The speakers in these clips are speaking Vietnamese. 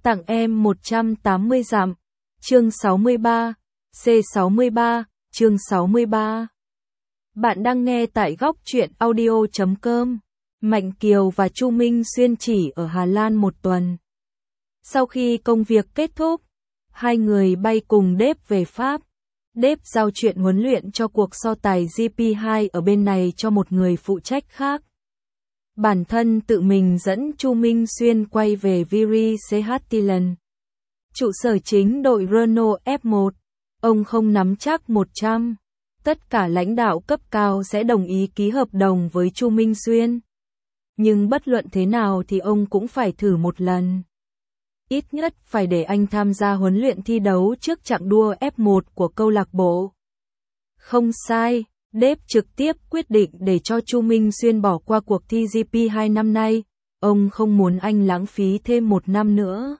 Tặng em 180 dặm. Chương 63, C63, chương 63. Bạn đang nghe tại góc truyện audio.com. Mạnh Kiều và Chu Minh Xuyên chỉ ở Hà Lan một tuần. Sau khi công việc kết thúc, hai người bay cùng Dave về Pháp. Dave giao chuyện huấn luyện cho cuộc so tài GP2 ở bên này cho một người phụ trách khác. Bản thân tự mình dẫn Chu Minh Xuyên quay về Viry Sehattilen, trụ sở chính đội Renault F1. Ông không nắm chắc 100%. Tất cả lãnh đạo cấp cao sẽ đồng ý ký hợp đồng với Chu Minh Xuyên. Nhưng bất luận thế nào thì ông cũng phải thử một lần. Ít nhất phải để anh tham gia huấn luyện thi đấu trước chặng đua F1 của câu lạc bộ. Không sai, Dave trực tiếp quyết định để cho Chu Minh Xuyên bỏ qua cuộc thi GP2 năm nay. Ông không muốn anh lãng phí thêm một năm nữa.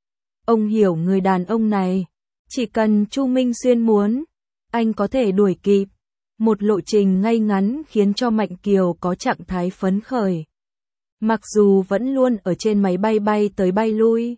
Ông hiểu người đàn ông này. Chỉ cần Chu Minh Xuyên muốn, anh có thể đuổi kịp. Một lộ trình ngay ngắn khiến cho Mạnh Kiều có trạng thái phấn khởi. Mặc dù vẫn luôn ở trên máy bay bay tới bay lui.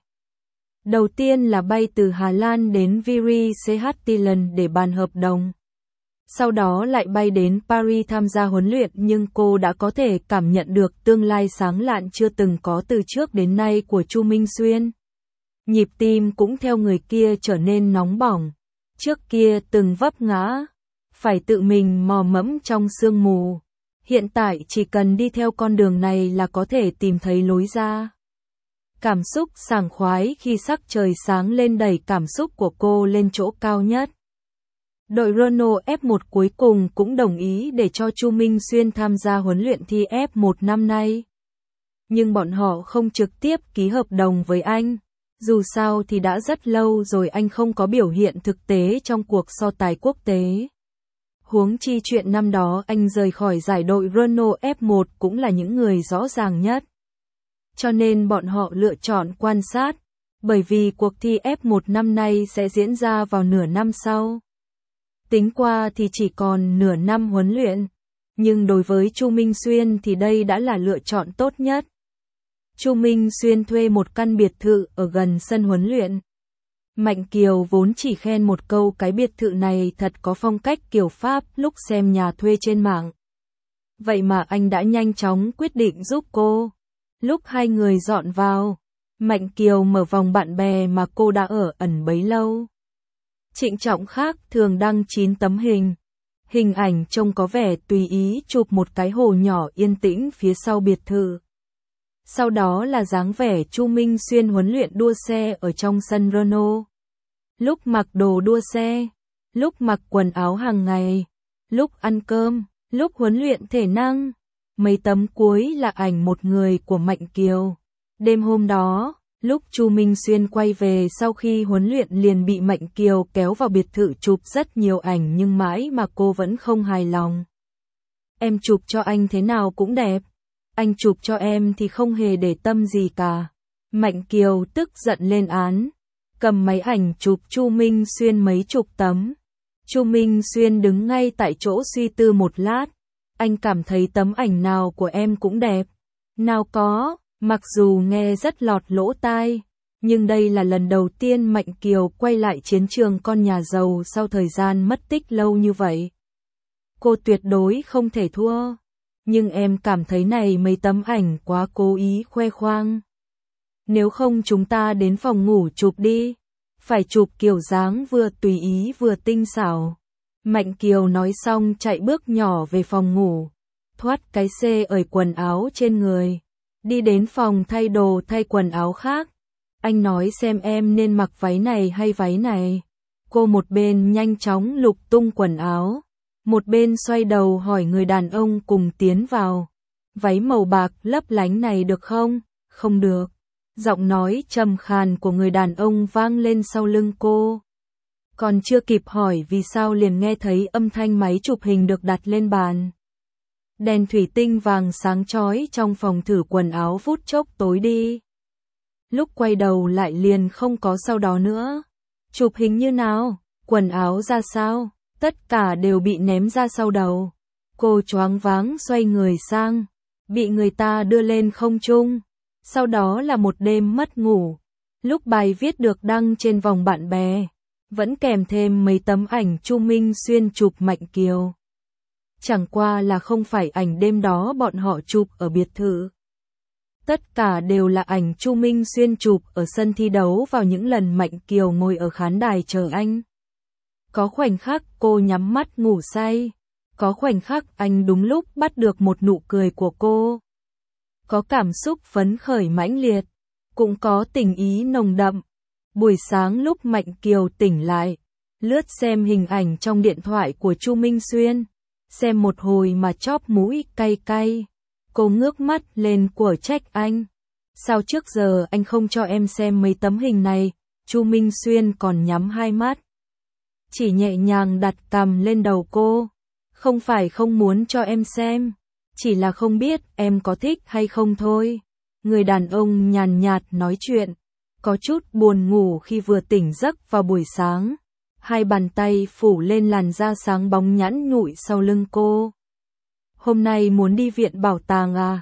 Đầu tiên là bay từ Hà Lan đến Viry Sehattilen để bàn hợp đồng. Sau đó lại bay đến Paris tham gia huấn luyện, nhưng cô đã có thể cảm nhận được tương lai sáng lạn chưa từng có từ trước đến nay của Chu Minh Xuyên. Nhịp tim cũng theo người kia trở nên nóng bỏng. Trước kia từng vấp ngã, phải tự mình mò mẫm trong sương mù. Hiện tại chỉ cần đi theo con đường này là có thể tìm thấy lối ra. Cảm xúc sảng khoái khi sắc trời sáng lên đẩy cảm xúc của cô lên chỗ cao nhất. Đội Renault F1 cuối cùng cũng đồng ý để cho Chu Minh Xuyên tham gia huấn luyện thi F1 năm nay. Nhưng bọn họ không trực tiếp ký hợp đồng với anh. Dù sao thì đã rất lâu rồi anh không có biểu hiện thực tế trong cuộc so tài quốc tế. Huống chi chuyện năm đó anh rời khỏi giải đội Renault F1 cũng là những người rõ ràng nhất. Cho nên bọn họ lựa chọn quan sát, bởi vì cuộc thi F1 năm nay sẽ diễn ra vào nửa năm sau. Tính qua thì chỉ còn nửa năm huấn luyện, nhưng đối với Chu Minh Xuyên thì đây đã là lựa chọn tốt nhất. Chu Minh Xuyên thuê một căn biệt thự ở gần sân huấn luyện. Mạnh Kiều vốn chỉ khen một câu cái biệt thự này thật có phong cách kiểu Pháp lúc xem nhà thuê trên mạng. Vậy mà anh đã nhanh chóng quyết định giúp cô. Lúc hai người dọn vào, Mạnh Kiều mở vòng bạn bè mà cô đã ở ẩn bấy lâu. Trịnh Trọng khác thường đăng 9 tấm hình. Hình ảnh trông có vẻ tùy ý chụp một cái hồ nhỏ yên tĩnh phía sau biệt thự. Sau đó là dáng vẻ Chu Minh Xuyên huấn luyện đua xe ở trong sân Renault. Lúc mặc đồ đua xe, lúc mặc quần áo hàng ngày, lúc ăn cơm, lúc huấn luyện thể năng. Mấy tấm cuối là ảnh một người của Mạnh Kiều. Đêm hôm đó, lúc Chu Minh Xuyên quay về sau khi huấn luyện liền bị Mạnh Kiều kéo vào biệt thự chụp rất nhiều ảnh, nhưng mãi mà cô vẫn không hài lòng. Em chụp cho anh thế nào cũng đẹp. Anh chụp cho em thì không hề để tâm gì cả. Mạnh Kiều tức giận lên án, cầm máy ảnh chụp Chu Minh Xuyên mấy chục tấm. Chu Minh Xuyên đứng ngay tại chỗ suy tư một lát. Anh cảm thấy tấm ảnh nào của em cũng đẹp. Nào có, mặc dù nghe rất lọt lỗ tai, nhưng đây là lần đầu tiên Mạnh Kiều quay lại chiến trường con nhà giàu sau thời gian mất tích lâu như vậy. Cô tuyệt đối không thể thua. Nhưng em cảm thấy này mấy tấm ảnh quá cố ý khoe khoang. Nếu không chúng ta đến phòng ngủ chụp đi. Phải chụp kiểu dáng vừa tùy ý vừa tinh xảo. Mạnh Kiều nói xong chạy bước nhỏ về phòng ngủ. Thoát cái xê ởi quần áo trên người. Đi đến phòng thay đồ thay quần áo khác. Anh nói xem em nên mặc váy này hay váy này. Cô một bên nhanh chóng lục tung quần áo. Một bên xoay đầu hỏi người đàn ông cùng tiến vào. Váy màu bạc lấp lánh này được không? Không được. Giọng nói trầm khàn của người đàn ông vang lên sau lưng cô. Còn chưa kịp hỏi vì sao liền nghe thấy âm thanh máy chụp hình được đặt lên bàn. Đèn thủy tinh vàng sáng chói trong phòng thử quần áo phút chốc tối đi. Lúc quay đầu lại liền không có sau đó nữa. Chụp hình như nào? Quần áo ra sao? Tất cả đều bị ném ra sau đầu. Cô choáng váng xoay người sang, bị người ta đưa lên không trung. Sau đó là một đêm mất ngủ. Lúc bài viết được đăng trên vòng bạn bè, vẫn kèm thêm mấy tấm ảnh Chu Minh Xuyên chụp Mạnh Kiều. Chẳng qua là không phải ảnh đêm đó bọn họ chụp ở biệt thự. Tất cả đều là ảnh Chu Minh Xuyên chụp ở sân thi đấu vào những lần Mạnh Kiều ngồi ở khán đài chờ anh. Có khoảnh khắc cô nhắm mắt ngủ say, có khoảnh khắc anh đúng lúc bắt được một nụ cười của cô. Có cảm xúc phấn khởi mãnh liệt, cũng có tình ý nồng đậm. Buổi sáng lúc Mạnh Kiều tỉnh lại, lướt xem hình ảnh trong điện thoại của Chu Minh Xuyên, xem một hồi mà chóp mũi cay cay. Cô ngước mắt lên của trách anh. Sao trước giờ anh không cho em xem mấy tấm hình này? Chu Minh Xuyên còn nhắm hai mắt, chỉ nhẹ nhàng đặt cằm lên đầu cô. Không phải không muốn cho em xem, chỉ là không biết em có thích hay không thôi. Người đàn ông nhàn nhạt nói chuyện, có chút buồn ngủ khi vừa tỉnh giấc vào buổi sáng. Hai bàn tay phủ lên làn da sáng bóng nhẵn nhụi sau lưng cô. Hôm nay muốn đi viện bảo tàng à?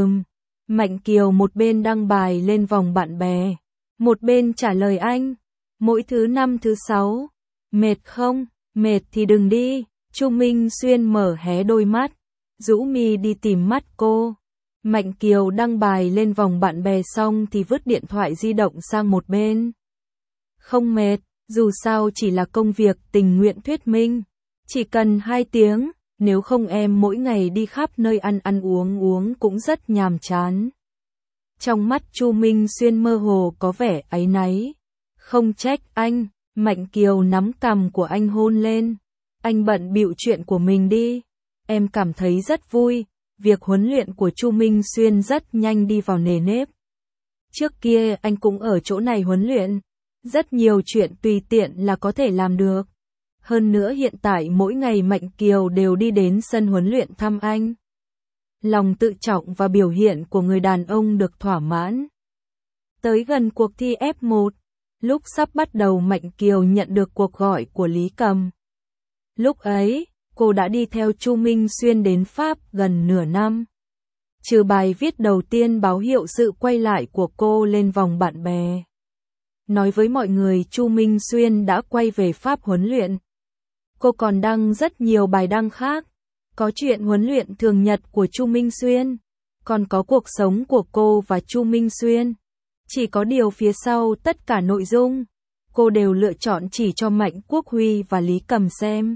Mạnh Kiều một bên đăng bài lên vòng bạn bè, một bên trả lời anh. Mỗi thứ năm thứ sáu. Mệt không? Mệt thì đừng đi. Chu Minh Xuyên mở hé đôi mắt, rũ mi đi tìm mắt cô. Mạnh Kiều đăng bài lên vòng bạn bè xong thì vứt điện thoại di động sang một bên. Không mệt, dù sao chỉ là công việc tình nguyện thuyết minh. Chỉ cần 2 tiếng, nếu không em mỗi ngày đi khắp nơi ăn uống cũng rất nhàm chán. Trong mắt Chu Minh Xuyên mơ hồ có vẻ áy náy. Không trách anh. Mạnh Kiều nắm cằm của anh hôn lên. Anh bận bịu chuyện của mình đi. Em cảm thấy rất vui. Việc huấn luyện của Chu Minh Xuyên rất nhanh đi vào nề nếp. Trước kia anh cũng ở chỗ này huấn luyện. Rất nhiều chuyện tùy tiện là có thể làm được. Hơn nữa hiện tại mỗi ngày Mạnh Kiều đều đi đến sân huấn luyện thăm anh. Lòng tự trọng và biểu hiện của người đàn ông được thỏa mãn. Tới gần cuộc thi F1, lúc sắp bắt đầu Mạnh Kiều nhận được cuộc gọi của Lý Cầm. Lúc ấy, cô đã đi theo Chu Minh Xuyên đến Pháp gần nửa năm. Trừ bài viết đầu tiên báo hiệu sự quay lại của cô lên vòng bạn bè. Nói với mọi người Chu Minh Xuyên đã quay về Pháp huấn luyện. Cô còn đăng rất nhiều bài đăng khác. Có chuyện huấn luyện thường nhật của Chu Minh Xuyên. Còn có cuộc sống của cô và Chu Minh Xuyên. Chỉ có điều phía sau tất cả nội dung, cô đều lựa chọn chỉ cho Mạnh Quốc Huy và Lý Cầm xem.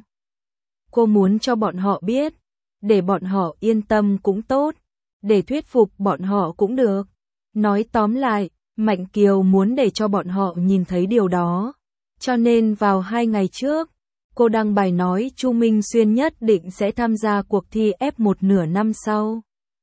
Cô muốn cho bọn họ biết, để bọn họ yên tâm cũng tốt, để thuyết phục bọn họ cũng được. Nói tóm lại, Mạnh Kiều muốn để cho bọn họ nhìn thấy điều đó. Cho nên vào 2 ngày trước, cô đăng bài nói Chu Minh Xuyên nhất định sẽ tham gia cuộc thi F1 nửa năm sau.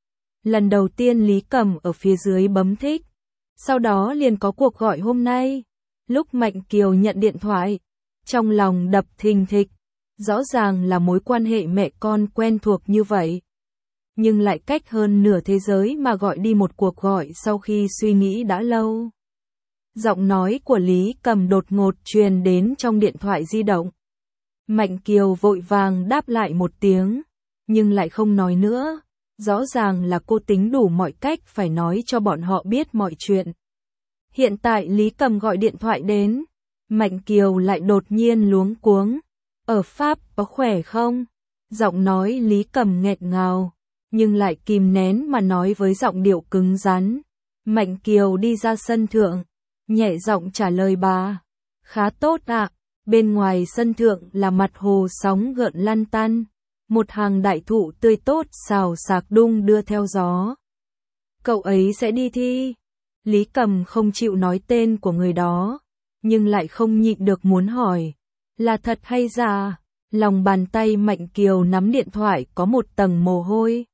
Lần đầu tiên Lý Cầm ở phía dưới bấm thích. Sau đó liền có cuộc gọi hôm nay. Lúc Mạnh Kiều nhận điện thoại, trong lòng đập thình thịch. Rõ ràng là mối quan hệ mẹ con quen thuộc như vậy. Nhưng lại cách hơn nửa thế giới mà gọi đi một cuộc gọi sau khi suy nghĩ đã lâu. Giọng nói của Lý Cầm đột ngột truyền đến trong điện thoại di động. Mạnh Kiều vội vàng đáp lại một tiếng, nhưng lại không nói nữa. Rõ ràng là cô tính đủ mọi cách phải nói cho bọn họ biết mọi chuyện. Hiện tại Lý Cầm gọi điện thoại đến, Mạnh Kiều lại đột nhiên luống cuống. Ở Pháp có khỏe không? Giọng nói Lý Cầm nghẹn ngào, nhưng lại kìm nén mà nói với giọng điệu cứng rắn. Mạnh Kiều đi ra sân thượng, nhẹ giọng trả lời bà. Khá tốt ạ. Bên ngoài sân thượng là mặt hồ sóng gợn lăn tăn. Một hàng đại thụ tươi tốt xào xạc đung đưa theo gió. Cậu ấy sẽ đi thi. Lý Cầm không chịu nói tên của người đó, nhưng lại không nhịn được muốn hỏi. Là thật hay giả? Lòng bàn tay Mạnh Kiều nắm điện thoại có một tầng mồ hôi.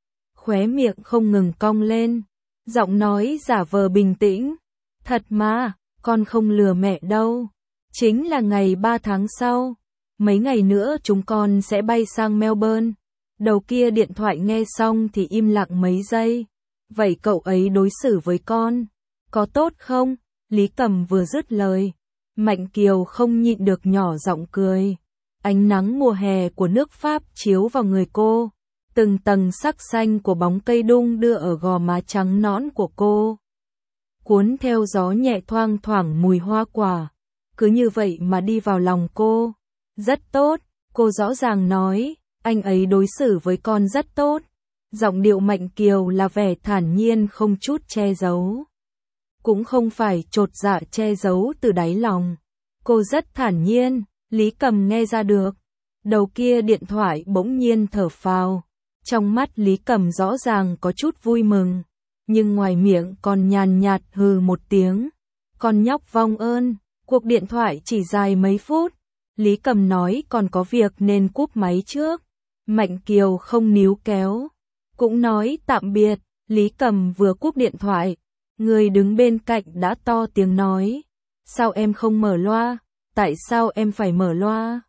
Khóe miệng không ngừng cong lên. Giọng nói giả vờ bình tĩnh. Thật mà, con không lừa mẹ đâu. Chính là ngày 3 tháng sau. Mấy ngày nữa chúng con sẽ bay sang Melbourne. Đầu kia điện thoại nghe xong thì im lặng mấy giây. Vậy cậu ấy đối xử với con có tốt không? Lý Cầm vừa dứt lời, Mạnh Kiều không nhịn được nhỏ giọng cười. Ánh nắng mùa hè của nước Pháp chiếu vào người cô. Từng tầng sắc xanh của bóng cây đung đưa ở gò má trắng nõn của cô. cuốn theo gió nhẹ thoang thoảng mùi hoa quả. Cứ như vậy mà đi vào lòng cô. Rất tốt, cô rõ ràng nói, anh ấy đối xử với con rất tốt. Giọng điệu Mạnh Kiều là vẻ thản nhiên không chút che giấu. Cũng không phải chột dạ che giấu từ đáy lòng. Cô rất thản nhiên, Lý Cầm nghe ra được. Đầu kia điện thoại bỗng nhiên thở phào. Trong mắt Lý Cầm rõ ràng có chút vui mừng. Nhưng ngoài miệng còn nhàn nhạt hừ một tiếng. Con nhóc vong ơn, cuộc điện thoại chỉ dài mấy phút. Lý Cầm nói còn có việc nên cúp máy trước. Mạnh Kiều không níu kéo. Cũng nói tạm biệt, Lý Cầm vừa cúp điện thoại. Người đứng bên cạnh đã to tiếng nói. Sao em không mở loa? Tại sao em phải mở loa?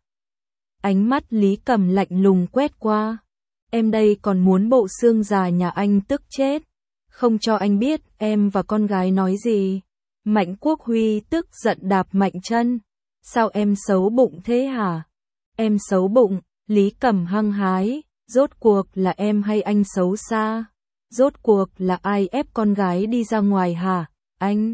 Ánh mắt Lý Cầm lạnh lùng quét qua. Em đây còn muốn bộ xương già nhà anh tức chết. Không cho anh biết em và con gái nói gì. Mạnh Quốc Huy tức giận đạp mạnh chân. Sao em xấu bụng thế hả? Em xấu bụng, Lý Cầm hăng hái. Rốt cuộc là em hay anh xấu xa? Rốt cuộc là ai ép con gái đi ra ngoài hả, anh?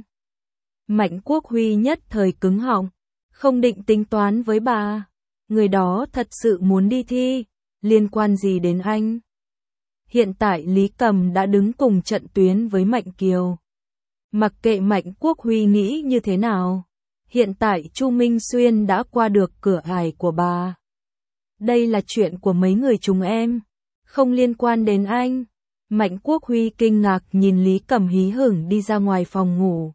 Mạnh Quốc Huy nhất thời cứng họng. Không định tính toán với bà. Người đó thật sự muốn đi thi. Liên quan gì đến anh? Hiện tại Lý Cầm đã đứng cùng trận tuyến với Mạnh Kiều. Mặc kệ Mạnh Quốc Huy nghĩ như thế nào. Hiện tại Chu Minh Xuyên đã qua được cửa ải của bà. Đây là chuyện của mấy người chúng em. Không liên quan đến anh. Mạnh Quốc Huy kinh ngạc nhìn Lý Cầm hí hửng đi ra ngoài phòng ngủ.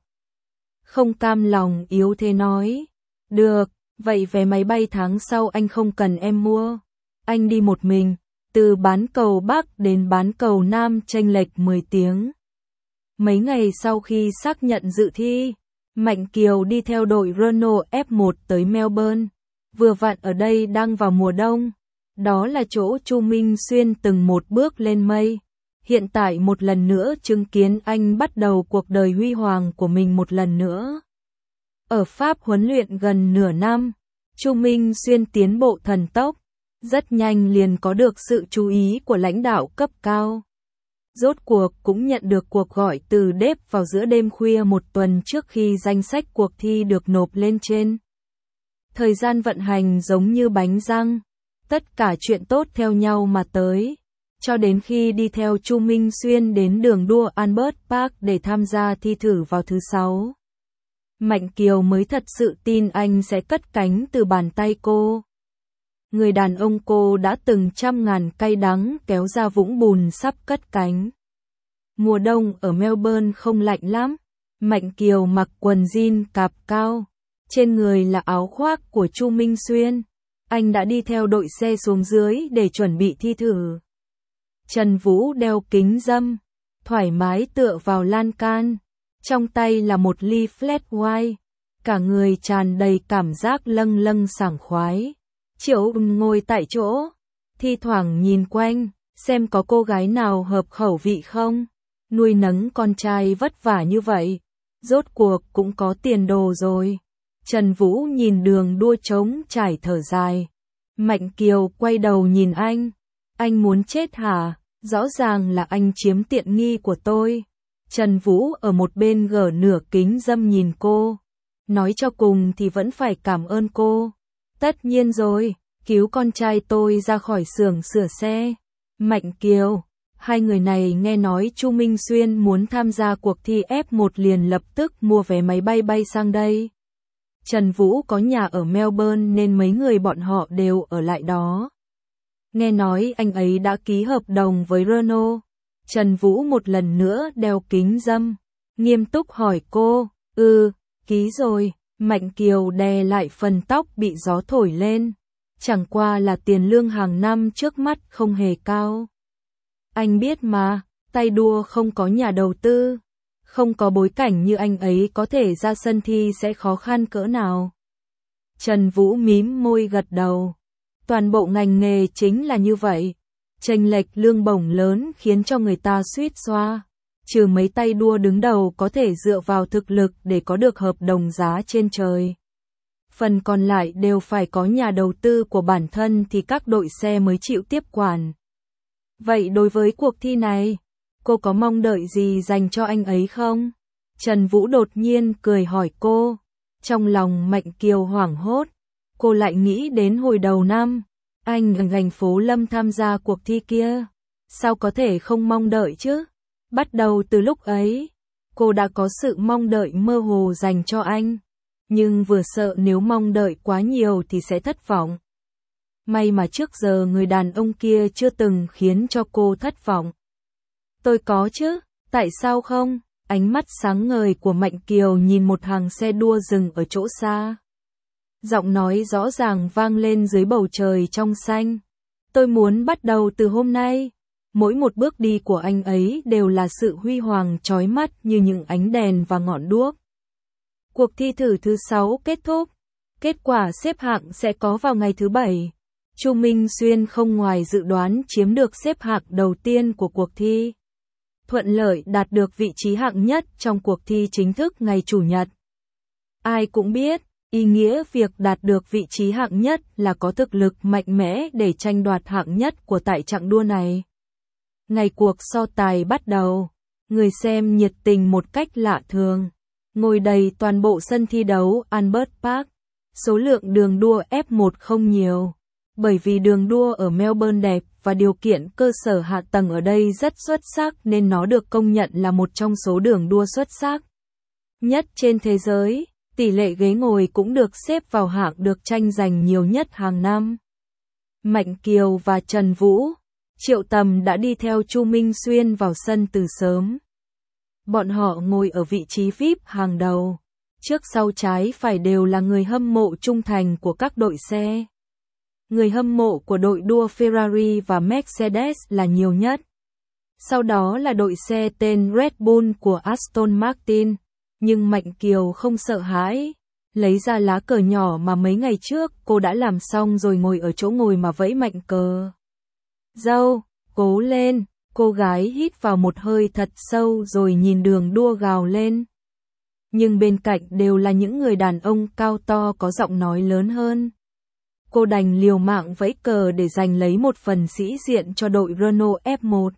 Không cam lòng yếu thế nói. Được, vậy vé máy bay tháng sau anh không cần em mua. Anh đi một mình, từ bán cầu Bắc đến bán cầu Nam chênh lệch 10 tiếng. Mấy ngày sau khi xác nhận dự thi, Mạnh Kiều đi theo đội Renault F1 tới Melbourne. Vừa vặn ở đây đang vào mùa đông. Đó là chỗ Chu Minh Xuyên từng một bước lên mây. Hiện tại một lần nữa chứng kiến anh bắt đầu cuộc đời huy hoàng của mình một lần nữa. Ở Pháp huấn luyện gần nửa năm, Chu Minh Xuyên tiến bộ thần tốc. Rất nhanh liền có được sự chú ý của lãnh đạo cấp cao. Rốt cuộc cũng nhận được cuộc gọi từ DEP vào giữa đêm khuya một tuần trước khi danh sách cuộc thi được nộp lên trên. Thời gian vận hành giống như bánh răng. Tất cả chuyện tốt theo nhau mà tới. Cho đến khi đi theo Chu Minh Xuyên đến đường đua Albert Park để tham gia thi thử vào thứ 6. Mạnh Kiều mới thật sự tin anh sẽ cất cánh từ bàn tay cô. Người đàn ông cô đã từng trăm ngàn cay đắng kéo ra vũng bùn sắp cất cánh. Mùa đông ở Melbourne không lạnh lắm. Mạnh Kiều mặc quần jean cạp cao. Trên người là áo khoác của Chu Minh Xuyên. Anh đã đi theo đội xe xuống dưới để chuẩn bị thi thử. Trần Vũ đeo kính râm, thoải mái tựa vào lan can. Trong tay là một ly flat white. Cả người tràn đầy cảm giác lâng lâng sảng khoái. Triệu ngồi tại chỗ, thi thoảng nhìn quanh, xem có cô gái nào hợp khẩu vị không. Nuôi nấng con trai vất vả như vậy, rốt cuộc cũng có tiền đồ rồi. Trần Vũ nhìn đường đua trống trải thở dài. Mạnh Kiều quay đầu nhìn anh muốn chết hả? Rõ ràng là anh chiếm tiện nghi của tôi. Trần Vũ ở một bên gỡ nửa kính râm nhìn cô. Nói cho cùng thì vẫn phải cảm ơn cô. Tất nhiên rồi, cứu con trai tôi ra khỏi xưởng sửa xe. Mạnh Kiều, hai người này nghe nói Chu Minh Xuyên muốn tham gia cuộc thi F1 liền lập tức mua vé máy bay bay sang đây. Trần Vũ có nhà ở Melbourne nên mấy người bọn họ đều ở lại đó. Nghe nói anh ấy đã ký hợp đồng với Renault. Trần Vũ một lần nữa đeo kính râm, nghiêm túc hỏi cô, ký rồi. Mạnh Kiều đè lại phần tóc bị gió thổi lên. Chẳng qua là tiền lương hàng năm trước mắt không hề cao. Anh biết mà, tay đua không có nhà đầu tư. Không có bối cảnh như anh ấy có thể ra sân thi sẽ khó khăn cỡ nào. Trần Vũ mím môi gật đầu. Toàn bộ ngành nghề chính là như vậy. Chênh lệch lương bổng lớn khiến cho người ta suýt xoa. Trừ mấy tay đua đứng đầu có thể dựa vào thực lực để có được hợp đồng giá trên trời. Phần còn lại đều phải có nhà đầu tư của bản thân thì các đội xe mới chịu tiếp quản. Vậy đối với cuộc thi này, cô có mong đợi gì dành cho anh ấy không? Trần Vũ đột nhiên cười hỏi cô. Trong lòng Mạnh Kiều hoảng hốt, cô lại nghĩ đến hồi đầu năm, anh ở thành phố Lâm tham gia cuộc thi kia. Sao có thể không mong đợi chứ? Bắt đầu từ lúc ấy, cô đã có sự mong đợi mơ hồ dành cho anh. Nhưng vừa sợ nếu mong đợi quá nhiều thì sẽ thất vọng. May mà trước giờ người đàn ông kia chưa từng khiến cho cô thất vọng. Tôi có chứ, tại sao không? Ánh mắt sáng ngời của Mạnh Kiều nhìn một hàng xe đua dừng ở chỗ xa. Giọng nói rõ ràng vang lên dưới bầu trời trong xanh. Tôi muốn bắt đầu từ hôm nay. Mỗi một bước đi của anh ấy đều là sự huy hoàng chói mắt như những ánh đèn và ngọn đuốc. Cuộc thi thử thứ 6 kết thúc. Kết quả xếp hạng sẽ có vào ngày thứ 7. Chu Minh Xuyên không ngoài dự đoán chiếm được xếp hạng đầu tiên của cuộc thi. Thuận lợi đạt được vị trí hạng nhất trong cuộc thi chính thức ngày Chủ nhật. Ai cũng biết, ý nghĩa việc đạt được vị trí hạng nhất là có thực lực mạnh mẽ để tranh đoạt hạng nhất của tại chặng đua này. Ngày cuộc so tài bắt đầu, người xem nhiệt tình một cách lạ thường. Ngồi đầy toàn bộ sân thi đấu Albert Park. Số lượng đường đua F1 không nhiều, bởi vì đường đua ở Melbourne đẹp và điều kiện cơ sở hạ tầng ở đây rất xuất sắc nên nó được công nhận là một trong số đường đua xuất sắc nhất trên thế giới. Tỷ lệ ghế ngồi cũng được xếp vào hạng được tranh giành nhiều nhất hàng năm. Mạnh Kiều và Trần Vũ, Triệu Tầm đã đi theo Chu Minh Xuyên vào sân từ sớm. Bọn họ ngồi ở vị trí VIP hàng đầu. Trước sau trái phải đều là người hâm mộ trung thành của các đội xe. Người hâm mộ của đội đua Ferrari và Mercedes là nhiều nhất. Sau đó là đội xe tên Red Bull của Aston Martin. Nhưng Mạnh Kiều không sợ hãi. Lấy ra lá cờ nhỏ mà mấy ngày trước cô đã làm xong rồi ngồi ở chỗ ngồi mà vẫy mạnh cờ. Dâu, cố lên, cô gái hít vào một hơi thật sâu rồi nhìn đường đua gào lên. Nhưng bên cạnh đều là những người đàn ông cao to có giọng nói lớn hơn. Cô đành liều mạng vẫy cờ để giành lấy một phần sĩ diện cho đội Renault F1.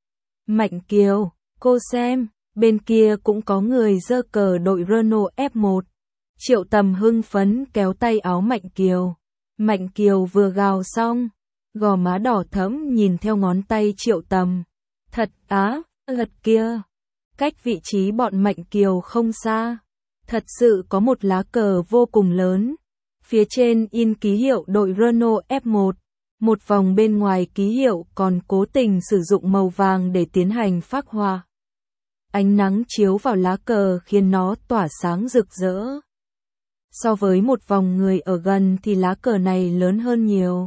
Mạnh Kiều, cô xem, bên kia cũng có người giơ cờ đội Renault F1. Triệu Tầm hưng phấn kéo tay áo Mạnh Kiều. Mạnh Kiều vừa gào xong, gò má đỏ thẫm nhìn theo ngón tay Triệu Tầm. Thật á, gật kia. Cách vị trí bọn Mạnh Kiều không xa. Thật sự có một lá cờ vô cùng lớn. Phía trên in ký hiệu đội Renault F1. Một vòng bên ngoài ký hiệu còn cố tình sử dụng màu vàng để tiến hành phác họa. Ánh nắng chiếu vào lá cờ khiến nó tỏa sáng rực rỡ. So với một vòng người ở gần thì lá cờ này lớn hơn nhiều.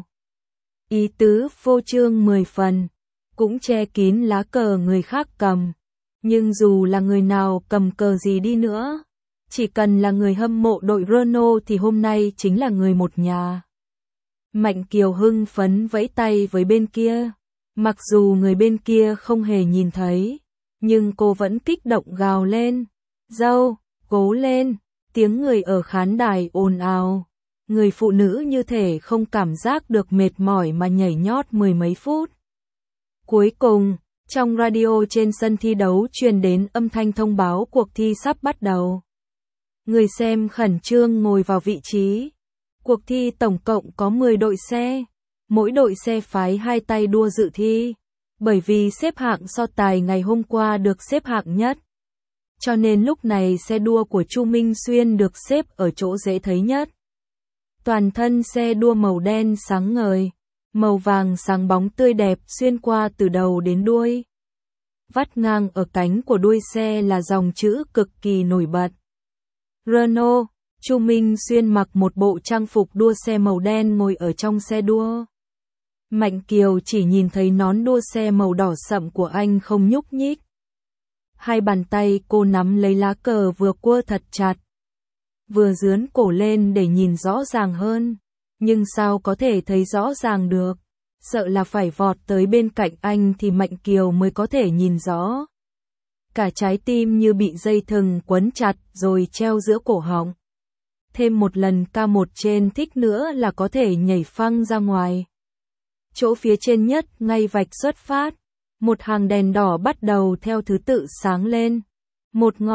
Ý tứ phô trương 10 phần, cũng che kín lá cờ người khác cầm. Nhưng dù là người nào cầm cờ gì đi nữa, chỉ cần là người hâm mộ đội Renault thì hôm nay chính là người một nhà. Mạnh Kiều hưng phấn vẫy tay với bên kia. Mặc dù người bên kia không hề nhìn thấy, nhưng cô vẫn kích động gào lên. Dâu, cố lên, tiếng người ở khán đài ồn ào. Người phụ nữ như thể không cảm giác được mệt mỏi mà nhảy nhót mười mấy phút. Cuối cùng, trong radio trên sân thi đấu truyền đến âm thanh thông báo cuộc thi sắp bắt đầu. Người xem khẩn trương ngồi vào vị trí. Cuộc thi tổng cộng có 10 đội xe. Mỗi đội xe phái 2 tay đua dự thi. Bởi vì xếp hạng so tài ngày hôm qua được xếp hạng nhất. Cho nên lúc này xe đua của Chu Minh Xuyên được xếp ở chỗ dễ thấy nhất. Toàn thân xe đua màu đen sáng ngời. Màu vàng sáng bóng tươi đẹp xuyên qua từ đầu đến đuôi. Vắt ngang ở cánh của đuôi xe là dòng chữ cực kỳ nổi bật. Renault. Chu Minh Xuyên mặc một bộ trang phục đua xe màu đen ngồi ở trong xe đua. Mạnh Kiều chỉ nhìn thấy nón đua xe màu đỏ sậm của anh không nhúc nhích. Hai bàn tay cô nắm lấy lá cờ vừa cua thật chặt. Vừa dướn cổ lên để nhìn rõ ràng hơn. Nhưng sao có thể thấy rõ ràng được? Sợ là phải vọt tới bên cạnh anh thì Mạnh Kiều mới có thể nhìn rõ. Cả trái tim như bị dây thừng quấn chặt rồi treo giữa cổ họng. Thêm một lần K1 trên thích nữa là có thể nhảy phăng ra ngoài. Chỗ phía trên nhất ngay vạch xuất phát. Một hàng đèn đỏ bắt đầu theo thứ tự sáng lên. Một ngọn,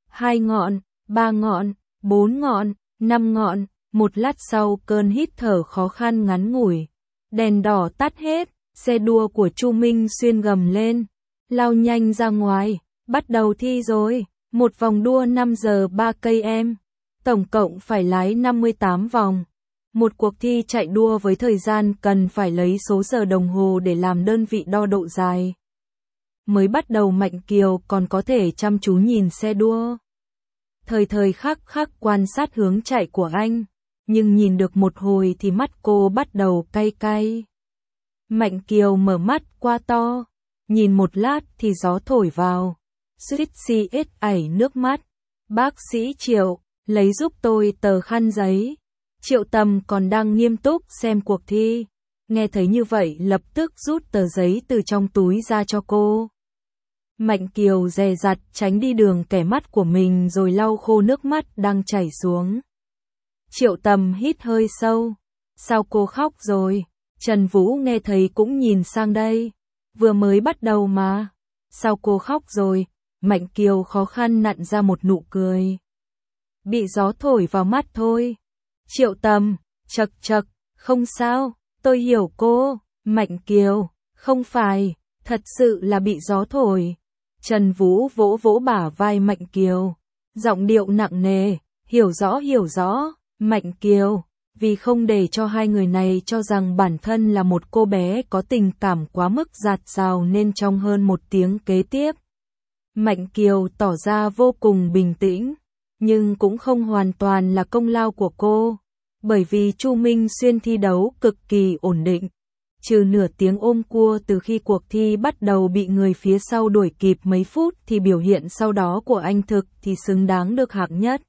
2 ngọn, 3 ngọn, 4 ngọn, 5 ngọn, một lát sau cơn hít thở khó khăn ngắn ngủi. Đèn đỏ tắt hết, xe đua của Chu Minh Xuyên gầm lên, lao nhanh ra ngoài, bắt đầu thi rồi, một vòng đua 5 giờ 3 cây em, tổng cộng phải lái 58 vòng. Một cuộc thi chạy đua với thời gian cần phải lấy số giờ đồng hồ để làm đơn vị đo độ dài. Mới bắt đầu Mạnh Kiều còn có thể chăm chú nhìn xe đua. Thời khắc khắc quan sát hướng chạy của anh, nhưng nhìn được một hồi thì mắt cô bắt đầu cay cay. Mạnh Kiều mở mắt qua to, nhìn một lát thì gió thổi vào, suýt ảy nước mắt. Bác sĩ Triệu, lấy giúp tôi tờ khăn giấy. Triệu Tầm còn đang nghiêm túc xem cuộc thi, nghe thấy như vậy lập tức rút tờ giấy từ trong túi ra cho cô. Mạnh Kiều dè dặt tránh đi đường kẻ mắt của mình rồi lau khô nước mắt đang chảy xuống. Triệu Tầm hít hơi sâu. Sao cô khóc rồi? Trần Vũ nghe thấy cũng nhìn sang đây. Vừa mới bắt đầu mà. Sao cô khóc rồi? Mạnh Kiều khó khăn nặn ra một nụ cười. Bị gió thổi vào mắt thôi. Triệu Tầm, chậc, không sao, tôi hiểu cô. Mạnh Kiều, không phải, thật sự là bị gió thổi. Trần Vũ vỗ vỗ bả vai Mạnh Kiều, giọng điệu nặng nề, hiểu rõ. Mạnh Kiều, vì không để cho hai người này cho rằng bản thân là một cô bé có tình cảm quá mức dạt dào nên trong hơn một tiếng kế tiếp, Mạnh Kiều tỏ ra vô cùng bình tĩnh, nhưng cũng không hoàn toàn là công lao của cô, bởi vì Chu Minh Xuyên thi đấu cực kỳ ổn định. Trừ nửa tiếng ôm cua từ khi cuộc thi bắt đầu bị người phía sau đuổi kịp mấy phút thì biểu hiện sau đó của anh thực thì xứng đáng được hạng nhất.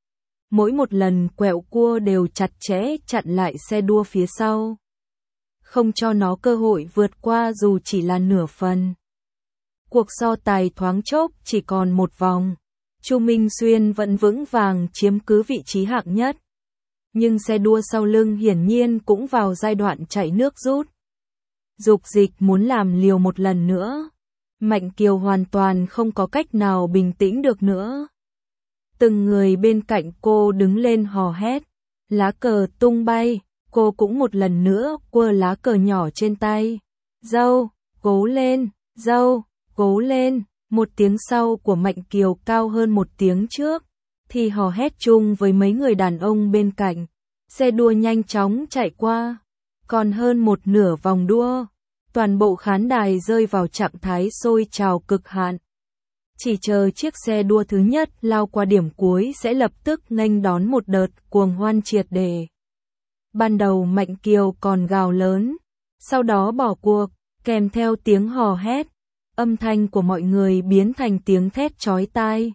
Mỗi một lần quẹo cua đều chặt chẽ chặn lại xe đua phía sau, không cho nó cơ hội vượt qua dù chỉ là nửa phần. Cuộc so tài thoáng chốc chỉ còn một vòng, Chu Minh Xuyên vẫn vững vàng chiếm cứ vị trí hạng nhất. Nhưng xe đua sau lưng hiển nhiên cũng vào giai đoạn chạy nước rút. Dục dịch muốn làm liều một lần nữa. Mạnh Kiều hoàn toàn không có cách nào bình tĩnh được nữa. Từng người bên cạnh cô đứng lên hò hét. Lá cờ tung bay, cô cũng một lần nữa quơ lá cờ nhỏ trên tay. Dâu, cố lên, dâu, cố lên. Một tiếng sau của Mạnh Kiều cao hơn một tiếng trước, thì hò hét chung với mấy người đàn ông bên cạnh. Xe đua nhanh chóng chạy qua. Còn hơn một nửa vòng đua, toàn bộ khán đài rơi vào trạng thái sôi trào cực hạn. Chỉ chờ chiếc xe đua thứ nhất lao qua điểm cuối sẽ lập tức nghênh đón một đợt cuồng hoan triệt để. Ban đầu Mạnh Kiều còn gào lớn, sau đó bỏ cuộc, kèm theo tiếng hò hét. Âm thanh của mọi người biến thành tiếng thét chói tai.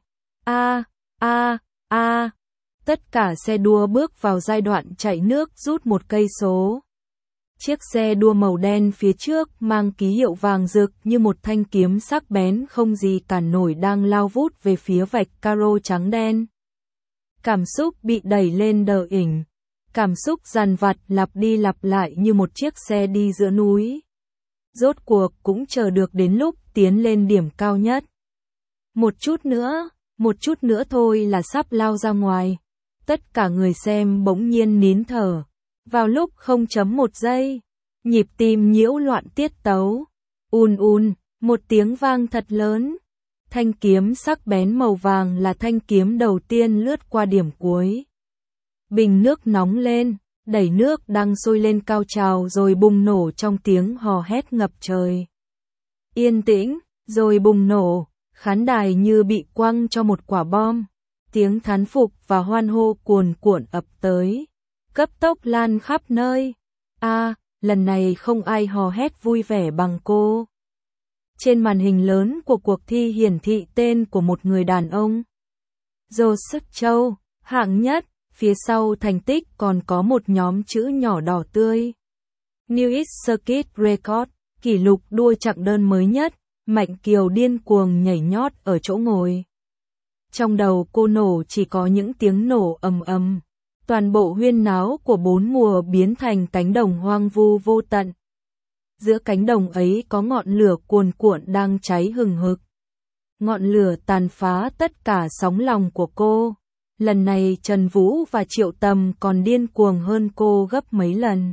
A. Tất cả xe đua bước vào giai đoạn chạy nước rút 1 cây số. Chiếc xe đua màu đen phía trước mang ký hiệu vàng rực như một thanh kiếm sắc bén không gì cản nổi đang lao vút về phía vạch caro trắng đen. Cảm xúc bị đẩy lên đờ ỉnh. Cảm xúc dằn vặt lặp đi lặp lại như một chiếc xe đi giữa núi. Rốt cuộc cũng chờ được đến lúc tiến lên điểm cao nhất. Một chút nữa thôi là sắp lao ra ngoài. Tất cả người xem bỗng nhiên nín thở. Vào lúc 0.1 giây, nhịp tim nhiễu loạn tiết tấu. Một tiếng vang thật lớn. Thanh kiếm sắc bén màu vàng là thanh kiếm đầu tiên lướt qua điểm cuối. Bình nước nóng lên, đẩy nước đang sôi lên cao trào rồi bùng nổ trong tiếng hò hét ngập trời. Yên tĩnh, rồi bùng nổ, khán đài như bị quăng cho một quả bom. Tiếng thán phục và hoan hô cuồn cuộn ập tới, cấp tốc lan khắp nơi. Lần này không ai hò hét vui vẻ bằng cô. Trên màn hình lớn của cuộc thi hiển thị tên của một người đàn ông. Joseph Châu, hạng nhất, phía sau thành tích còn có một nhóm chữ nhỏ đỏ tươi. New Circuit Record, kỷ lục đua chặng đơn mới nhất, Mạnh Kiều điên cuồng nhảy nhót ở chỗ ngồi. Trong đầu cô nổ chỉ có những tiếng nổ ầm ầm. Toàn bộ huyên náo của 4 mùa biến thành cánh đồng hoang vu vô tận. Giữa cánh đồng ấy có ngọn lửa cuồn cuộn đang cháy hừng hực. Ngọn lửa tàn phá tất cả sóng lòng của cô. Lần này Trần Vũ và Triệu Tầm còn điên cuồng hơn cô gấp mấy lần.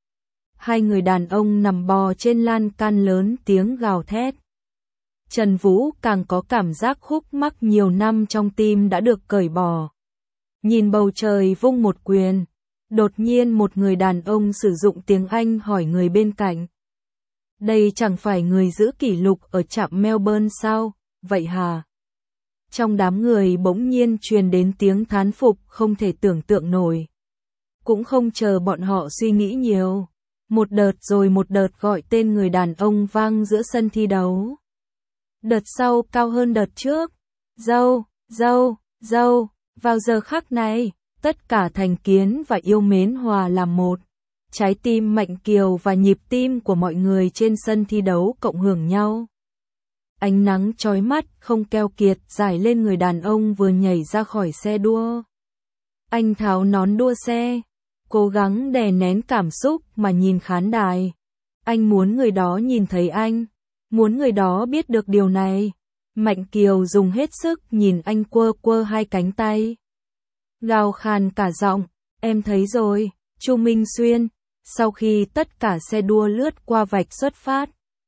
Hai người đàn ông nằm bò trên lan can lớn tiếng gào thét. Trần Vũ càng có cảm giác khúc mắc nhiều năm trong tim đã được cởi bỏ. Nhìn bầu trời vung một quyền. Đột nhiên một người đàn ông sử dụng tiếng Anh hỏi người bên cạnh. Đây chẳng phải người giữ kỷ lục ở trạm Melbourne sao, vậy hả? Trong đám người bỗng nhiên truyền đến tiếng thán phục không thể tưởng tượng nổi. Cũng không chờ bọn họ suy nghĩ nhiều. Một đợt rồi một đợt gọi tên người đàn ông vang giữa sân thi đấu. Đợt sau cao hơn đợt trước. Dâu, dâu, dâu. Vào giờ khắc này, tất cả thành kiến và yêu mến hòa làm một. Trái tim Mạnh Kiều và nhịp tim của mọi người trên sân thi đấu cộng hưởng nhau. Ánh nắng chói mắt không keo kiệt rải lên người đàn ông vừa nhảy ra khỏi xe đua. Anh tháo nón đua xe, cố gắng đè nén cảm xúc mà nhìn khán đài. Anh muốn người đó nhìn thấy anh, muốn người đó biết được điều này. Mạnh Kiều dùng hết sức nhìn anh quơ quơ hai cánh tay. Gào khàn cả giọng, em thấy rồi, Chu Minh Xuyên. Sau khi tất cả xe đua lướt qua vạch xuất phát,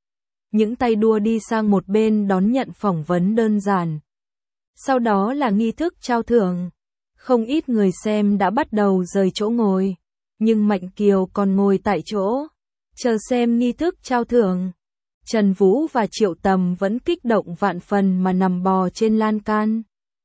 những tay đua đi sang một bên đón nhận phỏng vấn đơn giản. Sau đó là nghi thức trao thưởng. Không ít người xem đã bắt đầu rời chỗ ngồi, nhưng Mạnh Kiều còn ngồi tại chỗ, chờ xem nghi thức trao thưởng. Trần Vũ và Triệu Tầm vẫn kích động vạn phần mà nằm bò trên lan can.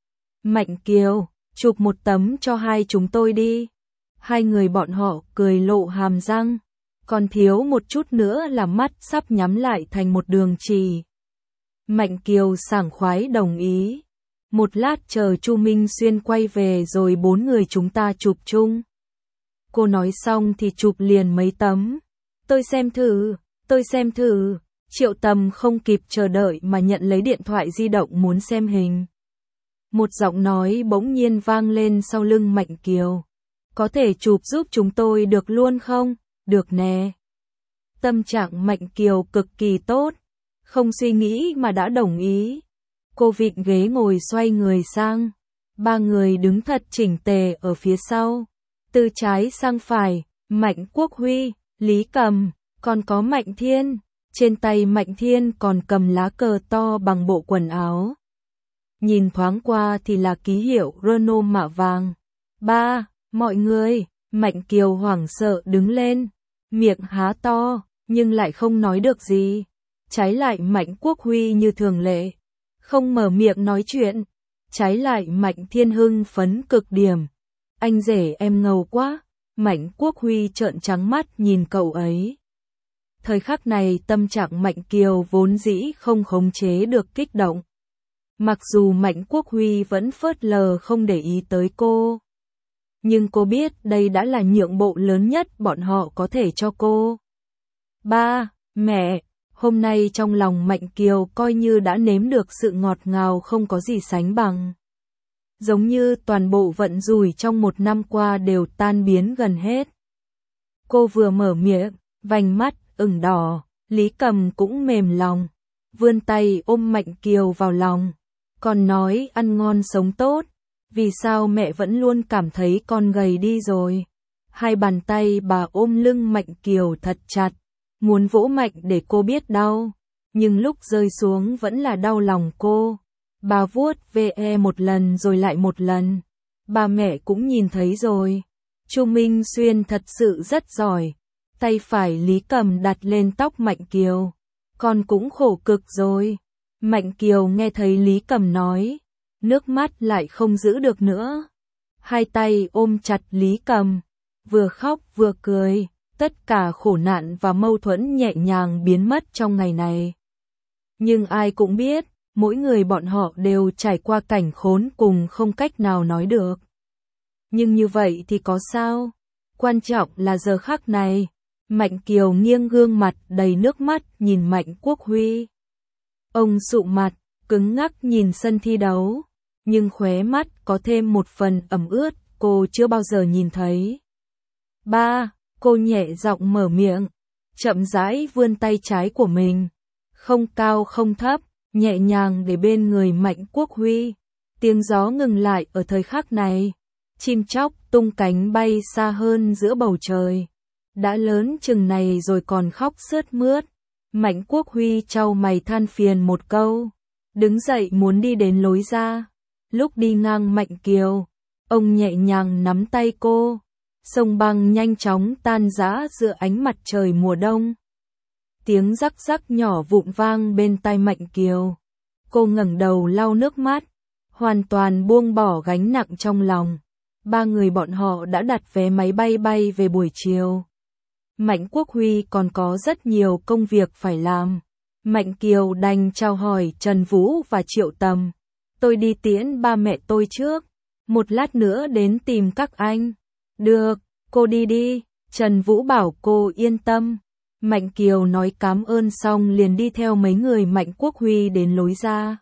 Mạnh Kiều, chụp một tấm cho hai chúng tôi đi. Hai người bọn họ cười lộ hàm răng, còn thiếu một chút nữa là mắt sắp nhắm lại thành một đường chỉ. Mạnh Kiều sảng khoái đồng ý. Một lát chờ Chu Minh Xuyên quay về rồi bốn người chúng ta chụp chung. Cô nói xong thì chụp liền mấy tấm. Tôi xem thử. Triệu Tầm không kịp chờ đợi mà nhận lấy điện thoại di động muốn xem hình. Một giọng nói bỗng nhiên vang lên sau lưng Mạnh Kiều. Có thể chụp giúp chúng tôi được luôn không? Được nè. Tâm trạng Mạnh Kiều cực kỳ tốt, không suy nghĩ mà đã đồng ý. Cô vịn ghế ngồi xoay người sang. Ba người đứng thật chỉnh tề ở phía sau. Từ trái sang phải, Mạnh Quốc Huy, Lý Cầm, còn có Mạnh Thiên. Trên tay Mạnh Thiên còn cầm lá cờ to bằng bộ quần áo. Nhìn thoáng qua thì là ký hiệu Renault mạ vàng. Ba, mọi người, Mạnh Kiều hoảng sợ đứng lên, miệng há to, nhưng lại không nói được gì. Trái lại Mạnh Quốc Huy như thường lệ, không mở miệng nói chuyện. Trái lại Mạnh Thiên hưng phấn cực điểm. Anh rể em ngầu quá. Mạnh Quốc Huy trợn trắng mắt nhìn cậu ấy. Thời khắc này tâm trạng Mạnh Kiều vốn dĩ không khống chế được kích động. Mặc dù Mạnh Quốc Huy vẫn phớt lờ không để ý tới cô. Nhưng cô biết đây đã là nhượng bộ lớn nhất bọn họ có thể cho cô. Ba, mẹ, hôm nay trong lòng Mạnh Kiều coi như đã nếm được sự ngọt ngào không có gì sánh bằng. Giống như toàn bộ vận rủi trong một năm qua đều tan biến gần hết. Cô vừa mở miệng, vành mắt ửng đỏ, Lý Cầm cũng mềm lòng, vươn tay ôm Mạnh Kiều vào lòng, còn nói ăn ngon sống tốt. Vì sao mẹ vẫn luôn cảm thấy con gầy đi rồi? Hai bàn tay bà ôm lưng Mạnh Kiều thật chặt, muốn vỗ mạnh để cô biết đau, nhưng lúc rơi xuống vẫn là đau lòng cô. Bà vuốt ve một lần rồi lại một lần. Bà mẹ cũng nhìn thấy rồi. Chu Minh Xuyên thật sự rất giỏi. Tay phải Lý Cầm đặt lên tóc Mạnh Kiều. Con cũng khổ cực rồi. Mạnh Kiều nghe thấy Lý Cầm nói, nước mắt lại không giữ được nữa. Hai tay ôm chặt Lý Cầm, vừa khóc vừa cười, tất cả khổ nạn và mâu thuẫn nhẹ nhàng biến mất trong ngày này. Nhưng ai cũng biết, mỗi người bọn họ đều trải qua cảnh khốn cùng không cách nào nói được. Nhưng như vậy thì có sao? Quan trọng là giờ khắc này. Mạnh Kiều nghiêng gương mặt đầy nước mắt nhìn Mạnh Quốc Huy. Ông sụ mặt, cứng ngắc nhìn sân thi đấu, nhưng khóe mắt có thêm một phần ẩm ướt cô chưa bao giờ nhìn thấy. Ba, cô nhẹ giọng mở miệng, chậm rãi vươn tay trái của mình, không cao không thấp, nhẹ nhàng để bên người Mạnh Quốc Huy. Tiếng gió ngừng lại ở thời khắc này. Chim chóc tung cánh bay xa hơn giữa bầu trời. Đã lớn chừng này rồi còn khóc sướt mướt. Mạnh Quốc Huy chau mày than phiền một câu. Đứng dậy muốn đi đến lối ra. Lúc đi ngang Mạnh Kiều, ông nhẹ nhàng nắm tay cô. Sông băng nhanh chóng tan rã giữa ánh mặt trời mùa đông. Tiếng rắc rắc nhỏ vụn vang bên tai Mạnh Kiều. Cô ngẩng đầu lau nước mắt, hoàn toàn buông bỏ gánh nặng trong lòng. Ba người bọn họ đã đặt vé máy bay bay về buổi chiều. Mạnh Quốc Huy còn có rất nhiều công việc phải làm. Mạnh Kiều đành chào hỏi Trần Vũ và Triệu Tầm. Tôi đi tiễn ba mẹ tôi trước, một lát nữa đến tìm các anh. Được, cô đi đi, Trần Vũ bảo cô yên tâm. Mạnh Kiều nói cảm ơn xong liền đi theo mấy người Mạnh Quốc Huy đến lối ra.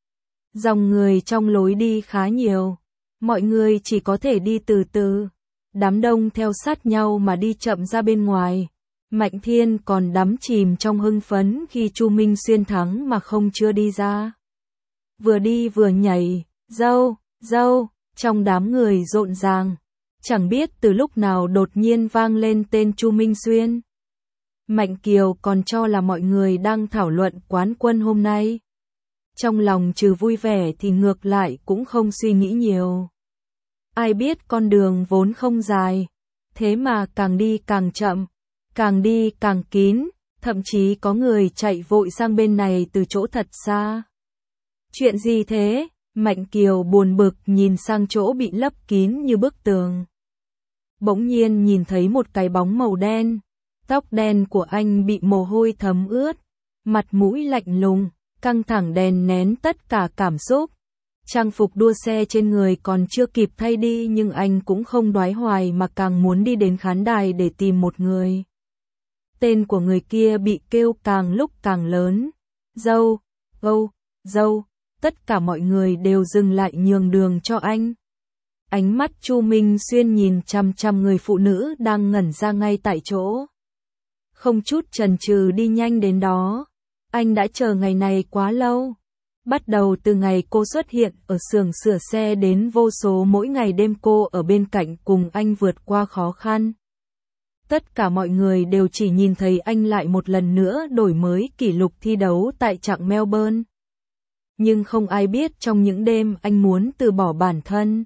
Dòng người trong lối đi khá nhiều, mọi người chỉ có thể đi từ từ. Đám đông theo sát nhau mà đi chậm ra bên ngoài. Mạnh Thiên còn đắm chìm trong hưng phấn khi Chu Minh Xuyên thắng mà không chưa đi ra. Vừa đi vừa nhảy, dâu, dâu, trong đám người rộn ràng. Chẳng biết từ lúc nào đột nhiên vang lên tên Chu Minh Xuyên. Mạnh Kiều còn cho là mọi người đang thảo luận quán quân hôm nay. Trong lòng trừ vui vẻ thì ngược lại cũng không suy nghĩ nhiều. Ai biết con đường vốn không dài, thế mà càng đi càng chậm, càng đi càng kín, thậm chí có người chạy vội sang bên này từ chỗ thật xa. Chuyện gì thế? Mạnh Kiều buồn bực nhìn sang chỗ bị lấp kín như bức tường. Bỗng nhiên nhìn thấy một cái bóng màu đen, tóc đen của anh bị mồ hôi thấm ướt, mặt mũi lạnh lùng, căng thẳng đè nén tất cả cảm xúc. Trang phục đua xe trên người còn chưa kịp thay đi nhưng anh cũng không đoái hoài mà càng muốn đi đến khán đài để tìm một người. Tên của người kia bị kêu càng lúc càng lớn. Dâu, gâu, dâu, tất cả mọi người đều dừng lại nhường đường cho anh. Ánh mắt Chu Minh Xuyên nhìn chằm chằm người phụ nữ đang ngẩn ra ngay tại chỗ. Không chút chần chừ đi nhanh đến đó. Anh đã chờ ngày này quá lâu. Bắt đầu từ ngày cô xuất hiện ở xưởng sửa xe đến vô số mỗi ngày đêm cô ở bên cạnh cùng anh vượt qua khó khăn. Tất cả mọi người đều chỉ nhìn thấy anh lại một lần nữa đổi mới kỷ lục thi đấu tại trạng Melbourne. Nhưng không ai biết trong những đêm anh muốn từ bỏ bản thân.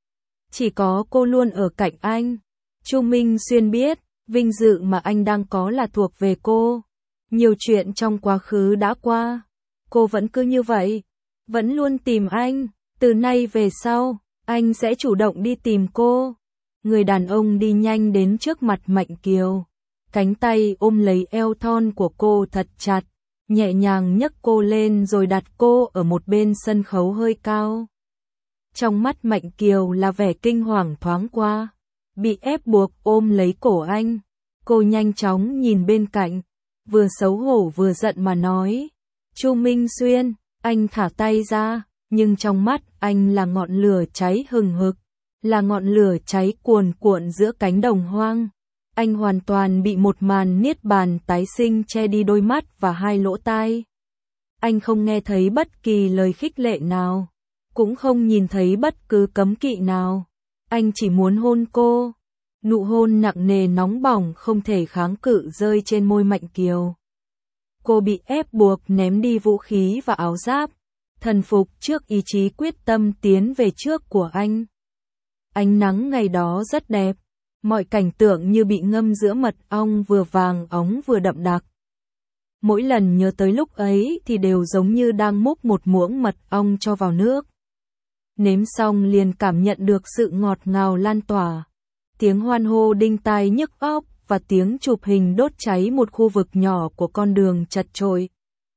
Chỉ có cô luôn ở cạnh anh. Chu Minh Xuyên biết, vinh dự mà anh đang có là thuộc về cô. Nhiều chuyện trong quá khứ đã qua. Cô vẫn cứ như vậy, vẫn luôn tìm anh. Từ nay về sau, anh sẽ chủ động đi tìm cô. Người đàn ông đi nhanh đến trước mặt Mạnh Kiều. Cánh tay ôm lấy eo thon của cô thật chặt, nhẹ nhàng nhấc cô lên rồi đặt cô ở một bên sân khấu hơi cao. Trong mắt Mạnh Kiều là vẻ kinh hoàng thoáng qua. Bị ép buộc ôm lấy cổ anh. Cô nhanh chóng nhìn bên cạnh, vừa xấu hổ vừa giận mà nói. Chu Minh Xuyên, anh thả tay ra, nhưng trong mắt anh là ngọn lửa cháy hừng hực, là ngọn lửa cháy cuồn cuộn giữa cánh đồng hoang. Anh hoàn toàn bị một màn niết bàn tái sinh che đi đôi mắt và hai lỗ tai. Anh không nghe thấy bất kỳ lời khích lệ nào, cũng không nhìn thấy bất cứ cấm kỵ nào. Anh chỉ muốn hôn cô. Nụ hôn nặng nề nóng bỏng không thể kháng cự rơi trên môi Mạnh Kiều. Cô bị ép buộc ném đi vũ khí và áo giáp, thần phục trước ý chí quyết tâm tiến về trước của anh. Ánh nắng ngày đó rất đẹp, mọi cảnh tượng như bị ngâm giữa mật ong vừa vàng óng vừa đậm đặc. Mỗi lần nhớ tới lúc ấy thì đều giống như đang múc một muỗng mật ong cho vào nước. Nếm xong liền cảm nhận được sự ngọt ngào lan tỏa. Tiếng hoan hô đinh tai nhức óc và tiếng chụp hình đốt cháy một khu vực nhỏ của con đường chật chội.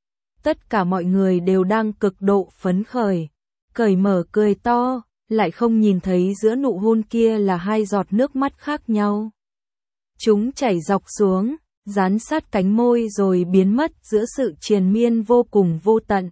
Tất cả mọi người đều đang cực độ phấn khởi, cởi mở cười to, lại không nhìn thấy giữa nụ hôn kia là hai giọt nước mắt khác nhau. Chúng chảy dọc xuống, dán sát cánh môi rồi biến mất giữa sự triền miên vô cùng vô tận.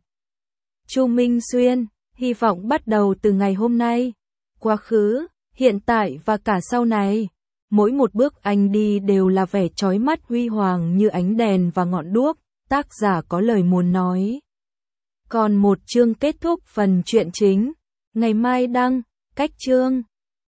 Chu Minh Xuyên, hy vọng bắt đầu từ ngày hôm nay, quá khứ, hiện tại và cả sau này, mỗi một bước anh đi đều là vẻ chói mắt huy hoàng như ánh đèn và ngọn đuốc. Tác giả có lời muốn nói. Còn một chương kết thúc phần truyện chính. Ngày mai đăng, cách chương.